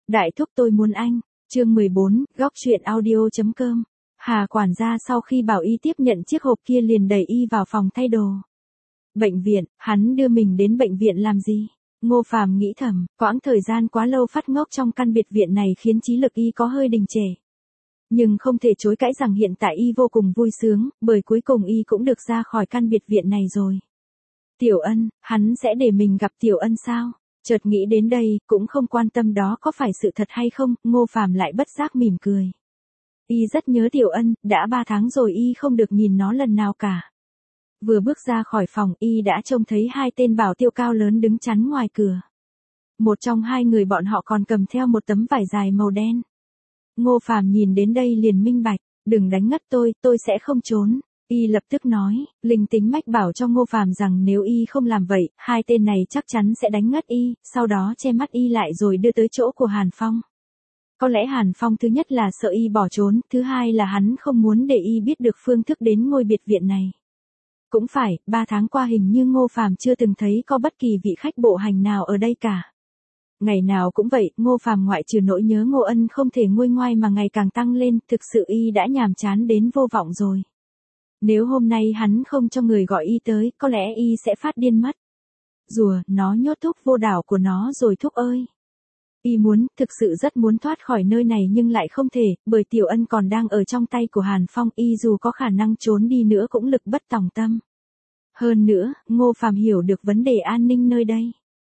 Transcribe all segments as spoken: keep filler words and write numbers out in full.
Đại thúc tôi muốn anh. Chương mười bốn, góc truyện audio.com. Hà quản gia sau khi bảo y tiếp nhận chiếc hộp kia liền đẩy y vào phòng thay đồ. Bệnh viện, hắn đưa mình đến bệnh viện làm gì? Ngô Phàm nghĩ thầm, quãng thời gian quá lâu phát ngốc trong căn biệt viện này khiến trí lực y có hơi đình trệ. Nhưng không thể chối cãi rằng hiện tại y vô cùng vui sướng, bởi cuối cùng y cũng được ra khỏi căn biệt viện này rồi. Tiểu Ân, hắn sẽ để mình gặp Tiểu Ân sao? Chợt nghĩ đến đây, cũng không quan tâm đó có phải sự thật hay không, Ngô Phàm lại bất giác mỉm cười. Y rất nhớ Tiểu Ân, đã ba tháng rồi y không được nhìn nó lần nào cả. Vừa bước ra khỏi phòng y đã trông thấy hai tên bảo tiêu cao lớn đứng chắn ngoài cửa. Một trong hai người bọn họ còn cầm theo một tấm vải dài màu đen. Ngô Phàm nhìn đến đây liền minh bạch, đừng đánh ngất tôi, tôi sẽ không trốn. Y lập tức nói, linh tính mách bảo cho Ngô Phàm rằng nếu y không làm vậy, hai tên này chắc chắn sẽ đánh ngất y, sau đó che mắt y lại rồi đưa tới chỗ của Hàn Phong. Có lẽ Hàn Phong thứ nhất là sợ y bỏ trốn, thứ hai là hắn không muốn để y biết được phương thức đến ngôi biệt viện này. Cũng phải, ba tháng qua hình như Ngô Phàm chưa từng thấy có bất kỳ vị khách bộ hành nào ở đây cả. Ngày nào cũng vậy, Ngô Phàm ngoại trừ nỗi nhớ Ngô Ân không thể nguôi ngoai mà ngày càng tăng lên, thực sự y đã nhàm chán đến vô vọng rồi. Nếu hôm nay hắn không cho người gọi y tới, có lẽ y sẽ phát điên mất. Rùa, nó nhốt thúc vô đảo của nó rồi thúc ơi. Y muốn, thực sự rất muốn thoát khỏi nơi này nhưng lại không thể, bởi Tiểu Ân còn đang ở trong tay của Hàn Phong, y dù có khả năng trốn đi nữa cũng lực bất tòng tâm. Hơn nữa, Ngô Phàm hiểu được vấn đề an ninh nơi đây.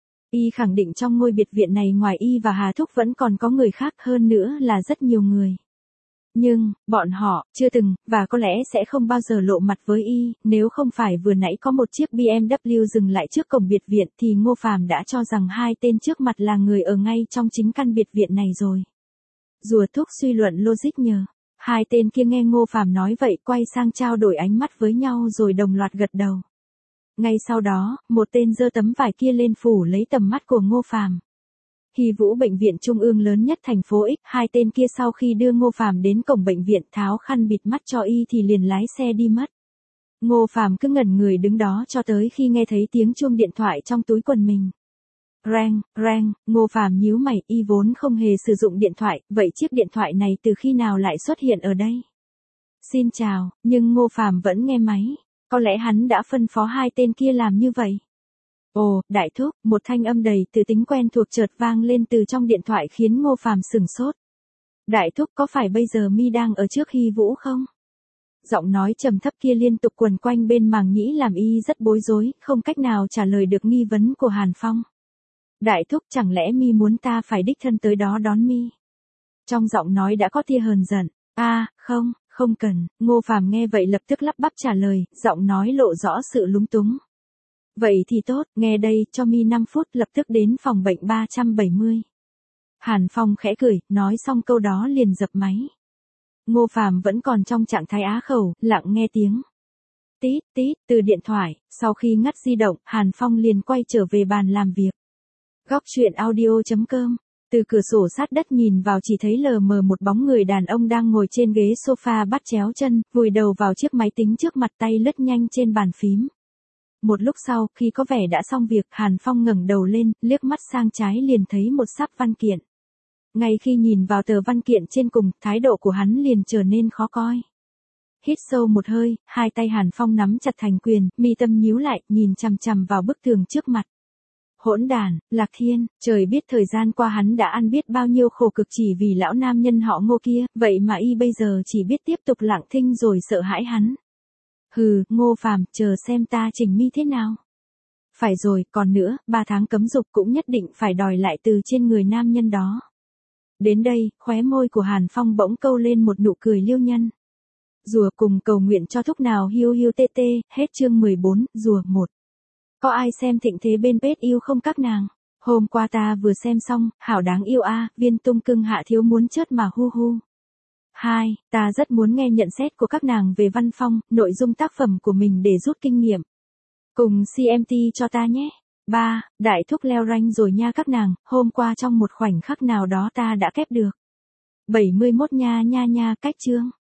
Y khẳng định trong ngôi biệt viện này ngoài y và Hà Thúc vẫn còn có người khác, hơn nữa là rất nhiều người. Nhưng, bọn họ, chưa từng, và có lẽ sẽ không bao giờ lộ mặt với y, nếu không phải vừa nãy có một chiếc bê em vê dừng lại trước cổng biệt viện thì Ngô Phàm đã cho rằng hai tên trước mặt là người ở ngay trong chính căn biệt viện này rồi. Rùa Thúc suy luận logic nhờ. Hai tên kia nghe Ngô Phàm nói vậy quay sang trao đổi ánh mắt với nhau rồi đồng loạt gật đầu. Ngay sau đó, một tên giơ tấm vải kia lên phủ lấy tầm mắt của Ngô Phàm. Hy Vũ bệnh viện trung ương lớn nhất thành phố X, hai tên kia sau khi đưa Ngô Phàm đến cổng bệnh viện tháo khăn bịt mắt cho y thì liền lái xe đi mất. Ngô Phàm cứ ngẩn người đứng đó cho tới khi nghe thấy tiếng chuông điện thoại trong túi quần mình. Reng, reng, Ngô Phàm nhíu mày, y vốn không hề sử dụng điện thoại, vậy chiếc điện thoại này từ khi nào lại xuất hiện ở đây? Xin chào, nhưng Ngô Phàm vẫn nghe máy, có lẽ hắn đã phân phó hai tên kia làm như vậy. Ồ, đại thúc, một thanh âm đầy từ tính quen thuộc chợt vang lên từ trong điện thoại khiến Ngô Phàm sửng sốt. Đại thúc, có phải bây giờ mi đang ở trước Hy Vũ không? Giọng nói trầm thấp kia liên tục quần quanh bên màng nhĩ làm y rất bối rối, không cách nào trả lời được nghi vấn của Hàn Phong. Đại thúc, chẳng lẽ mi muốn ta phải đích thân tới đó đón mi? Trong giọng nói đã có tia hờn giận. A, à, không, không cần. Ngô Phàm nghe vậy lập tức lắp bắp trả lời, giọng nói lộ rõ sự lúng túng. Vậy thì tốt, nghe đây, cho mi năm phút, lập tức đến phòng bệnh ba trăm bảy mươi. Hàn Phong khẽ cười, nói xong câu đó liền dập máy. Ngô Phàm vẫn còn trong trạng thái á khẩu, lặng nghe tiếng. Tít, tít, từ điện thoại, sau khi ngắt di động, Hàn Phong liền quay trở về bàn làm việc. Góc truyện audio.com. Từ cửa sổ sát đất nhìn vào chỉ thấy lờ mờ một bóng người đàn ông đang ngồi trên ghế sofa bắt chéo chân, vùi đầu vào chiếc máy tính trước mặt, tay lướt nhanh trên bàn phím. Một lúc sau, khi có vẻ đã xong việc, Hàn Phong ngẩng đầu lên, liếc mắt sang trái liền thấy một sắp văn kiện. Ngay khi nhìn vào tờ văn kiện trên cùng, thái độ của hắn liền trở nên khó coi. Hít sâu một hơi, hai tay Hàn Phong nắm chặt thành quyền, mi tâm nhíu lại, nhìn chằm chằm vào bức tường trước mặt. Hỗn đản, Lạc Thiên, trời biết thời gian qua hắn đã ăn biết bao nhiêu khổ cực chỉ vì lão nam nhân họ Ngô kia, vậy mà y bây giờ chỉ biết tiếp tục lặng thinh rồi sợ hãi hắn. Hừ, Ngô Phàm, chờ xem ta chỉnh mi thế nào. Phải rồi, còn nữa, ba tháng cấm dục cũng nhất định phải đòi lại từ trên người nam nhân đó. Đến đây, khóe môi của Hàn Phong bỗng câu lên một nụ cười liêu nhân. Rùa cùng cầu nguyện cho thúc nào hiu hiu tê tê, hết chương mười bốn, rùa một. Có ai xem thịnh thế bên page yêu không các nàng? Hôm qua ta vừa xem xong, hảo đáng yêu a, viên tung cưng hạ thiếu muốn chớt mà hu hu. Hai, ta rất muốn nghe nhận xét của các nàng về văn phong, nội dung tác phẩm của mình để rút kinh nghiệm. Cùng xê em tê cho ta nhé. Ba, đại thúc leo rank rồi nha các nàng, hôm qua trong một khoảnh khắc nào đó ta đã kép được. bảy mươi mốt nha nha nha, cách chương.